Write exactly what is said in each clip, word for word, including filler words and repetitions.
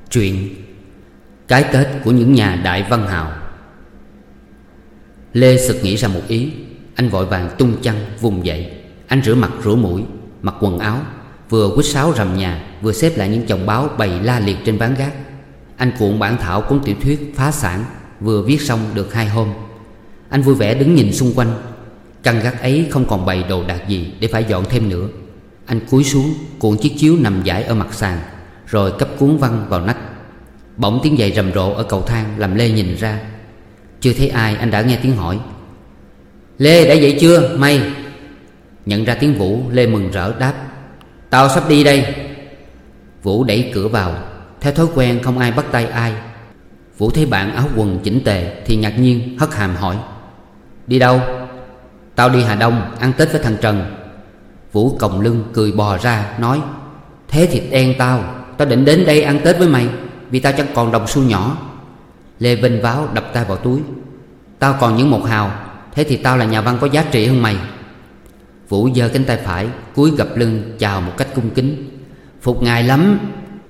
Truyện Cái Tết của những nhà đại văn hào. Lê sực nghĩ ra một ý. Anh vội vàng tung chăn vùng dậy. Anh rửa mặt rửa mũi, mặc quần áo, vừa quýt sáo rầm nhà, vừa xếp lại những chồng báo bày la liệt trên ván gác. Anh cuộn bản thảo cuốn tiểu thuyết phá sản vừa viết xong được hai hôm. Anh vui vẻ đứng nhìn xung quanh. Căn gác ấy không còn bày đồ đạc gì để phải dọn thêm nữa. Anh cúi xuống cuộn chiếc chiếu nằm dải ở mặt sàn, rồi cắp cuốn văn vào nách. Bỗng tiếng giày rầm rộ ở cầu thang làm Lê nhìn ra. Chưa thấy ai anh đã nghe tiếng hỏi: "Lê đã dậy chưa mày?" Nhận ra tiếng Vũ, Lê mừng rỡ đáp: "Tao sắp đi đây." Vũ đẩy cửa vào. Theo thói quen không ai bắt tay ai. Vũ thấy bạn áo quần chỉnh tề thì ngạc nhiên hất hàm hỏi: "Đi đâu?" "Tao đi Hà Đông ăn Tết với thằng Trần." Vũ còng lưng cười bò ra nói: "Thế thịt đen tao. Tao định đến đây ăn Tết với mày, vì tao chẳng còn đồng xu nhỏ." Lê vênh váo đập tay vào túi: "Tao còn những một hào. Thế thì tao là nhà văn có giá trị hơn mày." Vũ giơ cánh tay phải cúi gập lưng chào một cách cung kính: "Phục ngài lắm.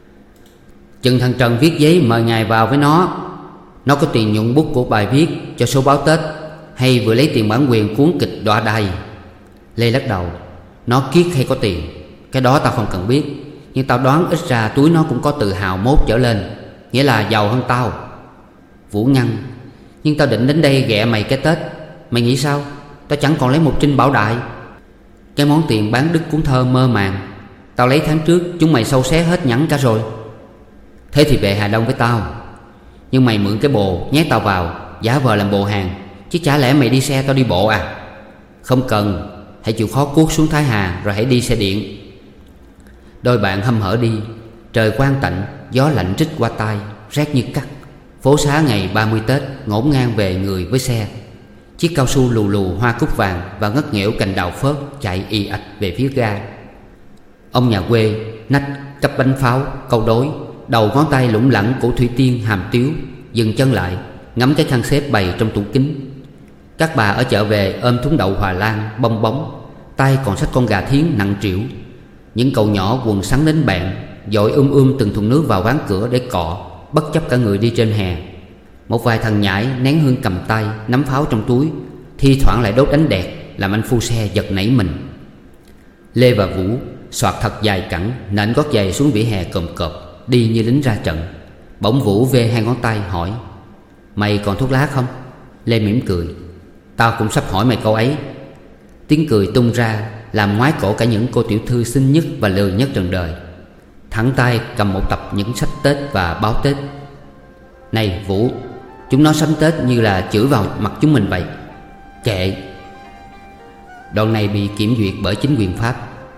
Chừng thằng Trần viết giấy mời ngài vào với nó. Nó có tiền nhuận bút của bài viết cho số báo Tết, hay vừa lấy tiền bản quyền cuốn kịch Đọa Đày?" Lê lắc đầu: "Nó kiết hay có tiền, cái đó tao không cần biết. Nhưng tao đoán ít ra túi nó cũng có từ hào mốt trở lên, nghĩa là giàu hơn tao." Vũ ngăn: "Nhưng tao định đến đây ghẹ mày cái Tết. Mày nghĩ sao? Tao chẳng còn lấy một trinh bảo đại. Cái món tiền bán đứt cuốn thơ Mơ Màng tao lấy tháng trước, chúng mày sâu xé hết nhẵn cả rồi. Thế thì về Hà Đông với tao. Nhưng mày mượn cái bồ nhét tao vào, giả vờ làm bồ hàng. Chứ chả lẽ mày đi xe tao đi bộ à?" "Không cần. Hãy chịu khó cuốc xuống Thái Hà rồi hãy đi xe điện." Đôi bạn hâm hở đi. Trời quang tạnh, gió lạnh rít qua tai, rét như cắt. Phố xá ngày ba mươi Tết ngổn ngang về người với xe. Chiếc cao su lù lù hoa cúc vàng và ngất nghẽo cành đào phớt chạy ì ạch về phía ga. Ông nhà quê nách cắp bánh pháo câu đối, đầu ngón tay lủng lẳng của thủy tiên hàm tiếu, dừng chân lại ngắm cái khăn xếp bày trong tủ kính. Các bà ở chợ về ôm thúng đậu Hòa Lan bong bóng, tay còn xách con gà thiến nặng trĩu. Những cậu nhỏ quần sắn đến bẹn dội um um từng thùng nước vào ván cửa để cọ, bất chấp cả người đi trên hè. Một vài thằng nhãi nén hương cầm tay, nắm pháo trong túi, thi thoảng lại đốt ánh đèn, làm anh phu xe giật nảy mình. Lê và Vũ soạt thật dài cẳng, nện gót giày xuống vỉa hè cộm cộp, đi như lính ra trận. Bỗng Vũ vê hai ngón tay hỏi: "Mày còn thuốc lá không?" Lê mỉm cười: "Tao cũng sắp hỏi mày câu ấy." Tiếng cười tung ra làm ngoái cổ cả những cô tiểu thư xinh nhất và lười nhất trần đời. Thẳng tay cầm một tập những sách Tết và báo Tết. "Này Vũ, chúng nó sắm Tết như là chửi vào mặt chúng mình vậy." "Kệ." Đoạn này bị kiểm duyệt bởi chính quyền Pháp.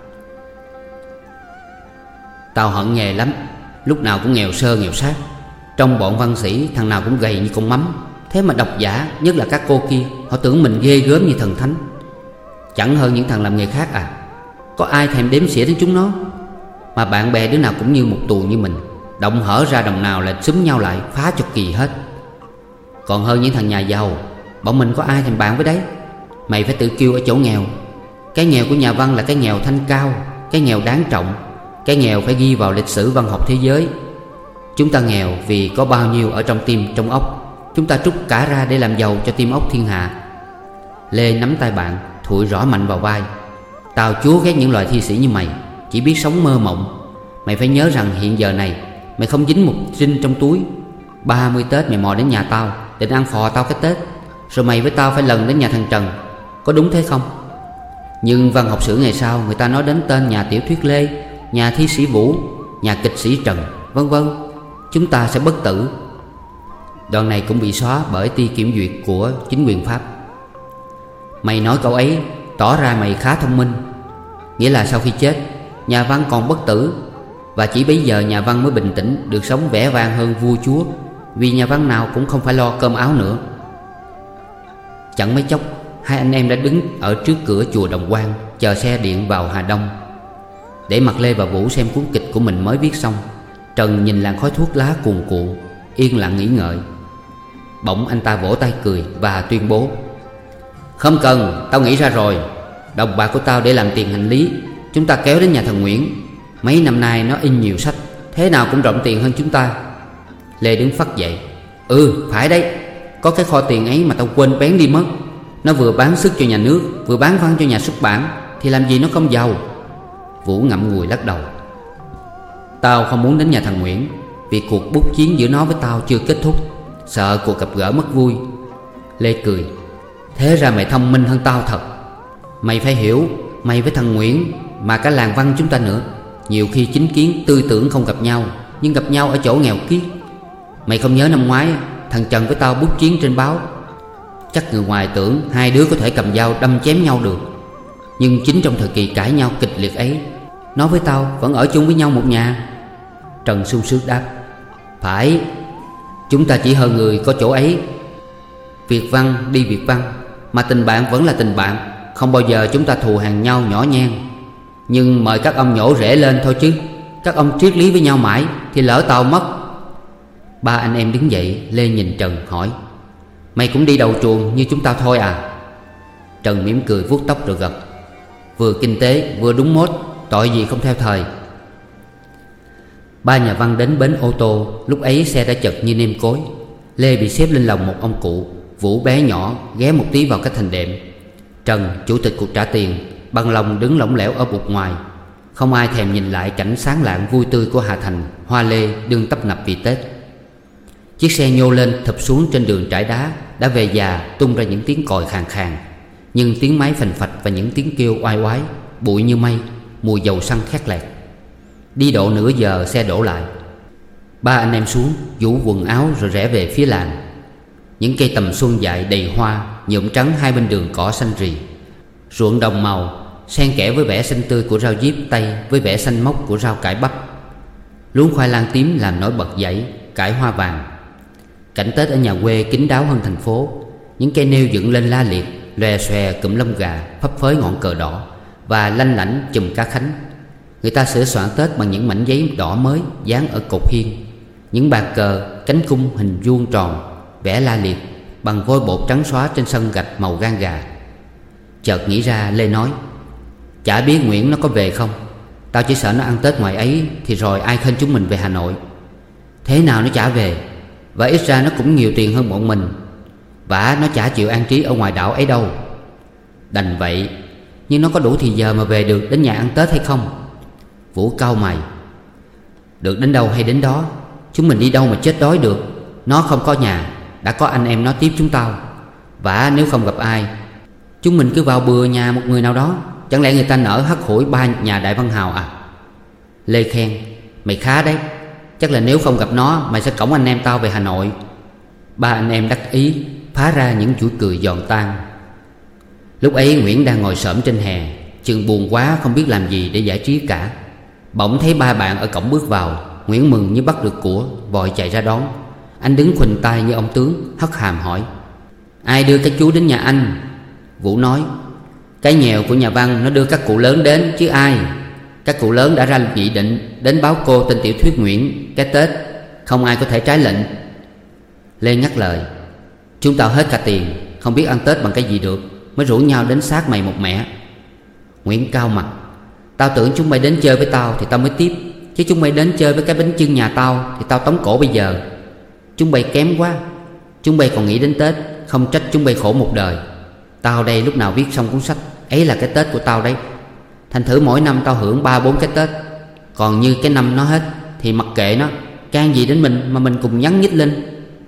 "Tao hận nghề lắm. Lúc nào cũng nghèo sơ nghèo sát. Trong bọn văn sĩ thằng nào cũng gầy như con mắm. Thế mà độc giả, nhất là các cô kia, họ tưởng mình ghê gớm như thần thánh. Chẳng hơn những thằng làm nghề khác à. Có ai thèm đếm xỉa đến chúng nó. Mà bạn bè đứa nào cũng như một tù như mình, động hở ra đồng nào là xúm nhau lại phá cho kỳ hết. Còn hơn những thằng nhà giàu, bọn mình có ai thèm bạn với đấy. Mày phải tự kêu ở chỗ nghèo. Cái nghèo của nhà văn là cái nghèo thanh cao, cái nghèo đáng trọng, cái nghèo phải ghi vào lịch sử văn học thế giới. Chúng ta nghèo vì có bao nhiêu ở trong tim trong óc, chúng ta trút cả ra để làm giàu cho tim óc thiên hạ." Lê nắm tay bạn thụi rõ mạnh vào vai: "Tao chúa ghét những loài thi sĩ như mày, chỉ biết sống mơ mộng. Mày phải nhớ rằng hiện giờ này mày không dính một trinh trong túi. Ba mươi Tết mày mò đến nhà tao định ăn phò tao cái Tết, rồi mày với tao phải lần đến nhà thằng Trần. Có đúng thế không? Nhưng văn học sử ngày sau người ta nói đến tên nhà tiểu thuyết Lê, nhà thi sĩ Vũ, nhà kịch sĩ Trần, vân vân. Chúng ta sẽ bất tử." Đoạn này cũng bị xóa bởi ti kiểm duyệt của chính quyền Pháp. Mày nói câu ấy tỏ ra mày khá thông minh. Nghĩa là sau khi chết, nhà văn còn bất tử. Và chỉ bấy giờ nhà văn mới bình tĩnh được sống vẻ vang hơn vua chúa, vì nhà văn nào cũng không phải lo cơm áo nữa. Chẳng mấy chốc, hai anh em đã đứng ở trước cửa chùa Đồng Quan, chờ xe điện vào Hà Đông. Để mặc Lê và Vũ xem cuốn kịch của mình mới viết xong, Trần nhìn làn khói thuốc lá cuồn cuộn, yên lặng nghĩ ngợi. Bỗng anh ta vỗ tay cười và tuyên bố: "Không cần, tao nghĩ ra rồi. Đồng bạc của tao để làm tiền hành lý. Chúng ta kéo đến nhà thằng Nguyễn. Mấy năm nay nó in nhiều sách, thế nào cũng rộng tiền hơn chúng ta. Lê đứng phắt dậy. Ừ phải đấy, có cái kho tiền ấy mà tao quên bén đi mất. Nó vừa bán sức cho nhà nước, vừa bán văn cho nhà xuất bản, thì làm gì nó không giàu. Vũ ngậm ngùi lắc đầu. Tao không muốn đến nhà thằng Nguyễn, vì cuộc bút chiến giữa nó với tao chưa kết thúc, sợ cuộc gặp gỡ mất vui. Lê cười. Thế ra mày thông minh hơn tao thật. Mày phải hiểu, mày với thằng Nguyễn mà cả làng văn chúng ta nữa, nhiều khi chính kiến tư tưởng không gặp nhau, nhưng gặp nhau ở chỗ nghèo kiết. Mày không nhớ năm ngoái thằng Trần với tao bút chiến trên báo. Chắc người ngoài tưởng hai đứa có thể cầm dao đâm chém nhau được, nhưng chính trong thời kỳ cãi nhau kịch liệt ấy, nó với tao vẫn ở chung với nhau một nhà. Trần sung sướng đáp. Phải, chúng ta chỉ hơn người có chỗ ấy. Việc văn đi việc văn, mà tình bạn vẫn là tình bạn. Không bao giờ chúng ta thù hằn nhau nhỏ nhen. Nhưng mời các ông nhổ rễ lên thôi chứ. Các ông triết lý với nhau mãi thì lỡ tao mất. Ba anh em đứng dậy. Lê nhìn Trần hỏi. Mày cũng đi đầu chuồng như chúng tao thôi à? Trần mỉm cười vuốt tóc rồi gật. Vừa kinh tế vừa đúng mốt, tội gì không theo thời. Ba nhà văn đến bến ô tô. Lúc ấy xe đã chật như nêm cối. Lê bị xếp lên lòng một ông cụ. Vũ bé nhỏ ghé một tí vào cái thành đệm. Trần, chủ tịch cuộc trả tiền, bằng lòng đứng lỏng lẻo ở bục ngoài. Không ai thèm nhìn lại cảnh sáng lạng vui tươi của Hà Thành, hoa lê đương tấp nập vì Tết. Chiếc xe nhô lên thụp xuống trên đường trải đá. Đã về già tung ra những tiếng còi khàn khàn, nhưng tiếng máy phành phạch và những tiếng kêu oai oái, bụi như mây, mùi dầu xăng khét lẹt. Đi độ nửa giờ xe đổ lại. Ba anh em xuống vũ quần áo rồi rẽ về phía làng. Những cây tầm xuân dại đầy hoa nhuộm trắng hai bên đường cỏ xanh rì. Ruộng đồng màu xen kẽ với vẻ xanh tươi của rau diếp tây với vẻ xanh mốc của rau cải bắp. Luống khoai lang tím làm nổi bật dãy cải hoa vàng. Cảnh Tết ở nhà quê kín đáo hơn thành phố. Những cây nêu dựng lên la liệt, lòe xòe cụm lông gà, phấp phới ngọn cờ đỏ và lanh lảnh chùm cá khánh. Người ta sửa soạn Tết bằng những mảnh giấy đỏ mới dán ở cột hiên. Những bàn cờ, cánh cung hình vuông tròn vẽ la liệt bằng vôi bột trắng xóa trên sân gạch màu gan gà. Chợt nghĩ ra, Lê nói. Chả biết Nguyễn nó có về không. Tao chỉ sợ nó ăn Tết ngoài ấy thì rồi ai khênh chúng mình về Hà Nội. Thế nào nó chả về, và ít ra nó cũng nhiều tiền hơn bọn mình. Vả nó chả chịu an trí ở ngoài đảo ấy đâu. Đành vậy, nhưng nó có đủ thì giờ mà về được đến nhà ăn Tết hay không? Vũ cau mày. Được đến đâu hay đến đó. Chúng mình đi đâu mà chết đói được. Nó không có nhà, đã có anh em nó tiếp chúng tao. Vả nếu không gặp ai, chúng mình cứ vào bừa nhà một người nào đó. Chẳng lẽ người ta nở hắt hủi ba nhà đại văn hào à? Lê khen. Mày khá đấy. Chắc là nếu không gặp nó, mày sẽ cõng anh em tao về Hà Nội. Ba anh em đắc ý phá ra những chuỗi cười giòn tan. Lúc ấy Nguyễn đang ngồi xổm trên hè, chừng buồn quá không biết làm gì để giải trí cả. Bỗng thấy ba bạn ở cổng bước vào. Nguyễn mừng như bắt được của, vội chạy ra đón. Anh đứng khuỳnh tay như ông tướng, hất hàm hỏi. Ai đưa các chú đến nhà anh? Vũ nói. Cái nhèo của nhà văn nó đưa các cụ lớn đến chứ ai. Các cụ lớn đã ra nghị định đến báo cô tên tiểu thuyết Nguyễn cái Tết, không ai có thể trái lệnh. Lê nhắc lời. Chúng tao hết cả tiền, không biết ăn Tết bằng cái gì được, mới rủ nhau đến xác mày một mẹ. Nguyễn cau mặt. Tao tưởng chúng mày đến chơi với tao thì tao mới tiếp, chứ chúng mày đến chơi với cái bánh chưng nhà tao thì tao tống cổ bây giờ. Chúng mày kém quá. Chúng mày còn nghĩ đến Tết, không trách chúng mày khổ một đời. Tao đây lúc nào viết xong cuốn sách ấy là cái Tết của tao đấy. Thành thử mỗi năm tao hưởng ba bốn cái Tết. Còn như cái năm nó hết thì mặc kệ nó, can gì đến mình mà mình cùng nhắn nhít lên.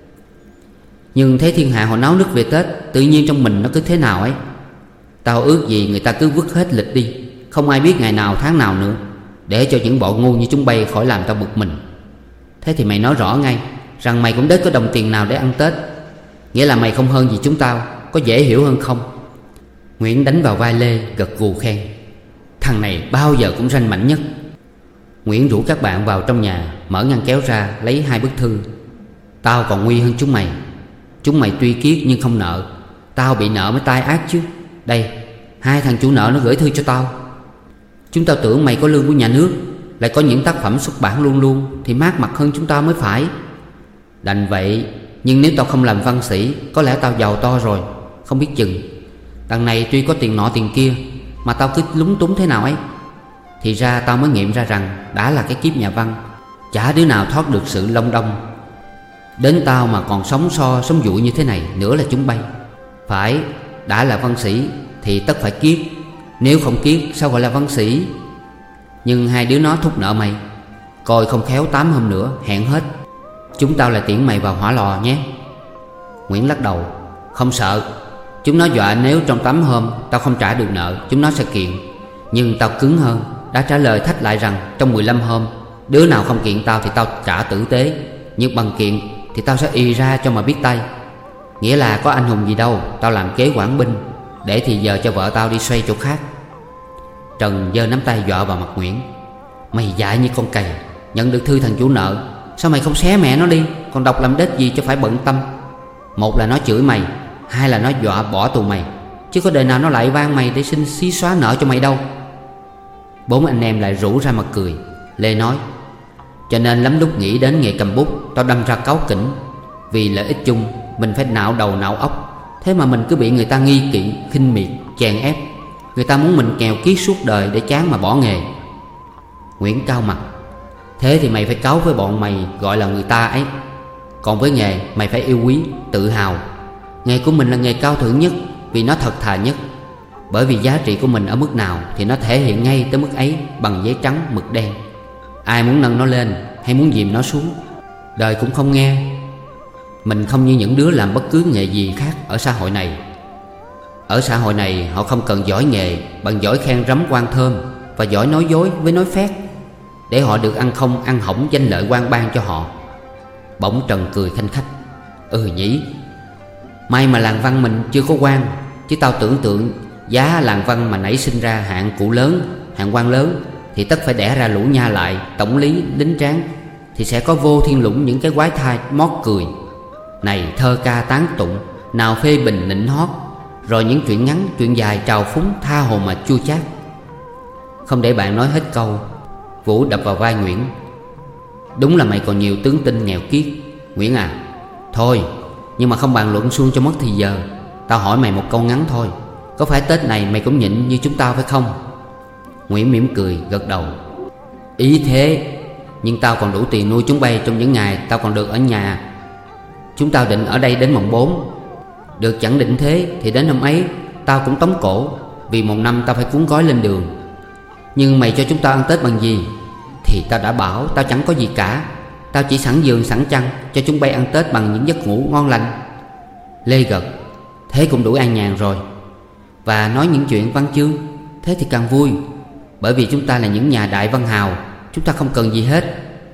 Nhưng thế thiên hạ họ náo nức về Tết, tự nhiên trong mình nó cứ thế nào ấy. Tao ước gì người ta cứ vứt hết lịch đi, không ai biết ngày nào tháng nào nữa, để cho những bọn ngu như chúng bay khỏi làm tao bực mình. Thế thì mày nói rõ ngay rằng mày cũng đếch có đồng tiền nào để ăn Tết. Nghĩa là mày không hơn gì chúng tao, có dễ hiểu hơn không? Nguyễn đánh vào vai Lê, gật gù khen. Thằng này bao giờ cũng ranh mãnh nhất. Nguyễn rủ các bạn vào trong nhà, mở ngăn kéo ra lấy hai bức thư. Tao còn nguy hơn chúng mày. Chúng mày tuy kiết nhưng không nợ. Tao bị nợ mới tai ác chứ. Đây, hai thằng chủ nợ nó gửi thư cho tao. Chúng tao tưởng mày có lương của nhà nước, lại có những tác phẩm xuất bản luôn luôn, thì mát mặt hơn chúng tao mới phải. Đành vậy, nhưng nếu tao không làm văn sĩ, có lẽ tao giàu to rồi, không biết chừng. Đằng này tuy có tiền nọ tiền kia, mà tao cứ lúng túng thế nào ấy. Thì ra tao mới nghiệm ra rằng đã là cái kiếp nhà văn, chả đứa nào thoát được sự long đong. Đến tao mà còn sống so sống dụi như thế này nữa là chúng bay. Phải, đã là văn sĩ thì tất phải kiết. Nếu không kiết sao gọi là văn sĩ? Nhưng hai đứa nó thúc nợ mày. Coi không khéo tám hôm nữa hẹn hết. Chúng tao là tiễn mày vào hỏa lò nhé. Nguyễn lắc đầu. Không sợ. Chúng nó dọa nếu trong tám hôm tao không trả được nợ, chúng nó sẽ kiện. Nhưng tao cứng hơn, đã trả lời thách lại rằng trong mười lăm hôm đứa nào không kiện tao thì tao trả tử tế. Nhưng bằng kiện thì tao sẽ y ra cho mà biết tay. Nghĩa là có anh hùng gì đâu, tao làm kế quản binh, để thì giờ cho vợ tao đi xoay chỗ khác. Trần giơ nắm tay dọa vào mặt Nguyễn. Mày dại như con cầy. Nhận được thư thằng chủ nợ, sao mày không xé mẹ nó đi, còn đọc làm đếch gì cho phải bận tâm. Một là nó chửi mày, hai là nó dọa bỏ tù mày, chứ có đời nào nó lại van mày để xin xí xóa nợ cho mày đâu. Bốn anh em lại rủ ra mặt cười. Lê nói. Cho nên lắm lúc nghĩ đến nghề cầm bút, tao đâm ra cáu kỉnh. Vì lợi ích chung mình phải nạo đầu nạo óc. Thế mà mình cứ bị người ta nghi kỵ, khinh miệt, chèn ép. Người ta muốn mình nghèo kiết suốt đời để chán mà bỏ nghề. Nguyễn cau mặt. Thế thì mày phải cáu với bọn mày gọi là người ta ấy. Còn với nghề mày phải yêu quý, tự hào. Nghề của mình là nghề cao thượng nhất, vì nó thật thà nhất. Bởi vì giá trị của mình ở mức nào thì nó thể hiện ngay tới mức ấy bằng giấy trắng mực đen. Ai muốn nâng nó lên hay muốn dìm nó xuống, đời cũng không nghe. Mình không như những đứa làm bất cứ nghề gì khác ở xã hội này. Ở xã hội này họ không cần giỏi nghề bằng giỏi khen rắm quan thơm và giỏi nói dối với nói phét, để họ được ăn không ăn hỏng danh lợi quan ban cho họ. Bỗng Trần cười khanh khách. Ừ nhỉ. May mà làng văn mình chưa có quan, chứ tao tưởng tượng giá làng văn mà nảy sinh ra hạng cụ lớn, hạng quan lớn, thì tất phải đẻ ra lũ nha lại, tổng lý, lính tráng, thì sẽ có vô thiên lũng những cái quái thai mót cười. Này thơ ca tán tụng, nào phê bình nịnh hót, rồi những chuyện ngắn, chuyện dài trào phúng tha hồ mà chua chát. Không để bạn nói hết câu, Vũ đập vào vai Nguyễn. Đúng là mày còn nhiều tướng tinh nghèo kiết, Nguyễn à. Thôi, nhưng mà không bàn luận suông cho mất thì giờ. Tao hỏi mày một câu ngắn thôi. Có phải Tết này mày cũng nhịn như chúng tao phải không? Nguyễn mỉm cười gật đầu. Ý thế. Nhưng tao còn đủ tiền nuôi chúng bay trong những ngày tao còn được ở nhà. Chúng tao định ở đây đến mồng bốn. Được chẳng định thế thì đến hôm ấy tao cũng tống cổ, vì một năm tao phải cuốn gói lên đường. Nhưng mày cho chúng tao ăn Tết bằng gì? Thì tao đã bảo tao chẳng có gì cả. Tao chỉ sẵn giường sẵn chăn cho chúng bay ăn Tết bằng những giấc ngủ ngon lành. Lê gật. Thế cũng đủ an nhàn rồi. Và nói những chuyện văn chương, thế thì càng vui. Bởi vì chúng ta là những nhà đại văn hào, chúng ta không cần gì hết.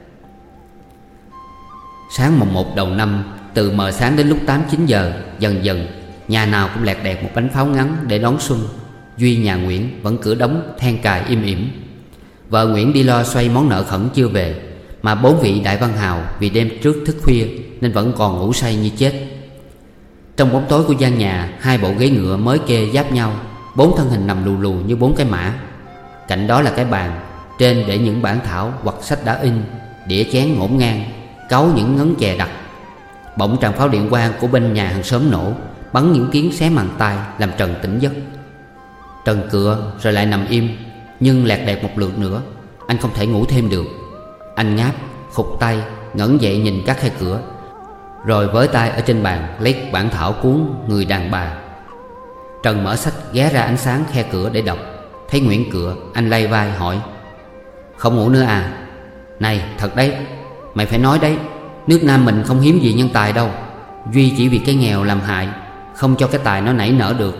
Sáng mồng một đầu năm, từ mờ sáng đến lúc tám chín giờ, dần dần nhà nào cũng lẹt đẹt một bánh pháo ngắn để đón xuân. Duy nhà Nguyễn vẫn cửa đóng then cài im ỉm. Vợ Nguyễn đi lo xoay món nợ khẩn chưa về, mà bốn vị đại văn hào vì đêm trước thức khuya nên vẫn còn ngủ say như chết. Trong bóng tối của gian nhà, hai bộ ghế ngựa mới kê giáp nhau, bốn thân hình nằm lù lù như bốn cái mã. Cạnh đó là cái bàn, trên để những bản thảo hoặc sách đã in, đĩa chén ngổn ngang, cáu những ngấn chè đặc. Bỗng tràng pháo điện quang của bên nhà hàng xóm nổ, bắn những tiếng xé màng tai làm Trần tỉnh giấc. Trần cựa rồi lại nằm im, nhưng lẹt đẹt một lượt nữa anh không thể ngủ thêm được. Anh ngáp, khụt tay, ngẩng dậy nhìn các khe cửa, rồi với tay ở trên bàn lấy bản thảo cuốn Người đàn bà. Trần mở sách ghé ra ánh sáng khe cửa để đọc. Thấy Nguyễn cựa, anh lay vai hỏi. Không ngủ nữa à? Này thật đấy, mày phải nói đấy. Nước Nam mình không hiếm gì nhân tài đâu. Duy chỉ vì cái nghèo làm hại, không cho cái tài nó nảy nở được.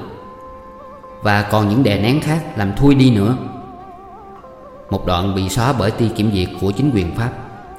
Và còn những đè nén khác làm thui đi nữa. Một đoạn bị xóa bởi ti kiểm duyệt của chính quyền Pháp.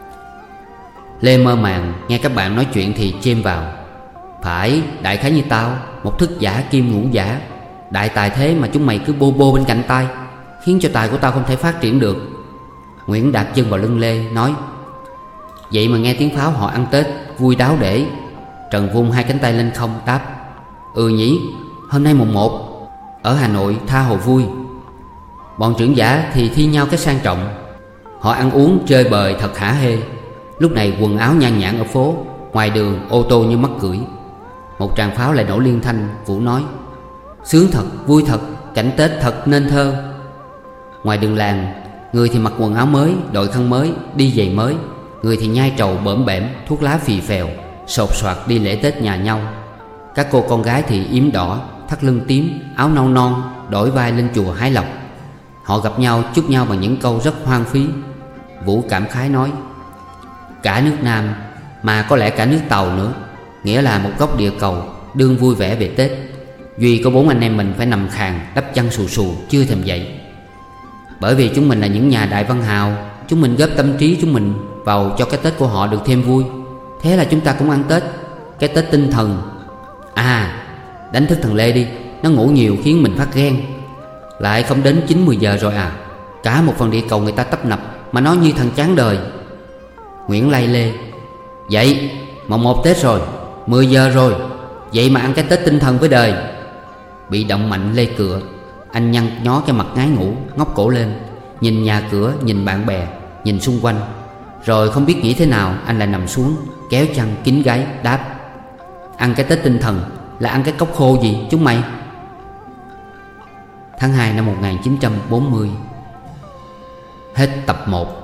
Lê mơ màng nghe các bạn nói chuyện thì chêm vào. Phải, đại khái như tao, một thức giả kim ngũ giả. Đại tài thế mà chúng mày cứ bô bô bên cạnh tai, khiến cho tài của tao không thể phát triển được. Nguyễn đạp chân vào lưng Lê nói. Vậy mà nghe tiếng pháo họ ăn Tết vui đáo để. Trần vung hai cánh tay lên không đáp. Ừ nhỉ, hôm nay mùng một, ở Hà Nội tha hồ vui. Bọn trưởng giả thì thi nhau cái sang trọng. Họ ăn uống chơi bời thật hả hê. Lúc này quần áo nhan nhản ở phố, ngoài đường ô tô như mắc cưỡi. Một tràng pháo lại nổ liên thanh. Vũ nói. Sướng thật, vui thật, cảnh Tết thật nên thơ. Ngoài đường làng, người thì mặc quần áo mới, đội khăn mới, đi giày mới. Người thì nhai trầu bỡm bẻm, thuốc lá phì phèo, sột soạt đi lễ Tết nhà nhau. Các cô con gái thì yếm đỏ, thắt lưng tím, áo nâu non, đổi vai lên chùa hái lộc. Họ gặp nhau chúc nhau bằng những câu rất hoang phí. Vũ cảm khái nói: cả nước Nam, mà có lẽ cả nước Tàu nữa, nghĩa là một góc địa cầu, đương vui vẻ về Tết. Duy có bốn anh em mình phải nằm khàn, đắp chăn xù xù, chưa thèm dậy. Bởi vì chúng mình là những nhà đại văn hào, chúng mình góp tâm trí chúng mình vào cho cái Tết của họ được thêm vui. Thế là chúng ta cũng ăn Tết, cái Tết tinh thần. À, đánh thức thằng Lê đi, nó ngủ nhiều khiến mình phát ghen. Lại không đến chín mười giờ rồi à. Cả một phần địa cầu người ta tấp nập mà nó như thằng chán đời. Nguyễn lay lê: dậy, mồng một Tết rồi, mười giờ rồi, vậy mà ăn cái Tết tinh thần với đời. Bị động mạnh lê cửa, anh nhăn nhó cái mặt ngái ngủ, ngóc cổ lên, nhìn nhà cửa, nhìn bạn bè, nhìn xung quanh. Rồi không biết nghĩ thế nào, anh lại nằm xuống, kéo chăn kín gáy, đáp: ăn cái Tết tinh thần là ăn cái cốc khô gì chúng mày. Tháng hai năm một nghìn chín trăm bốn mươi. Hết tập một.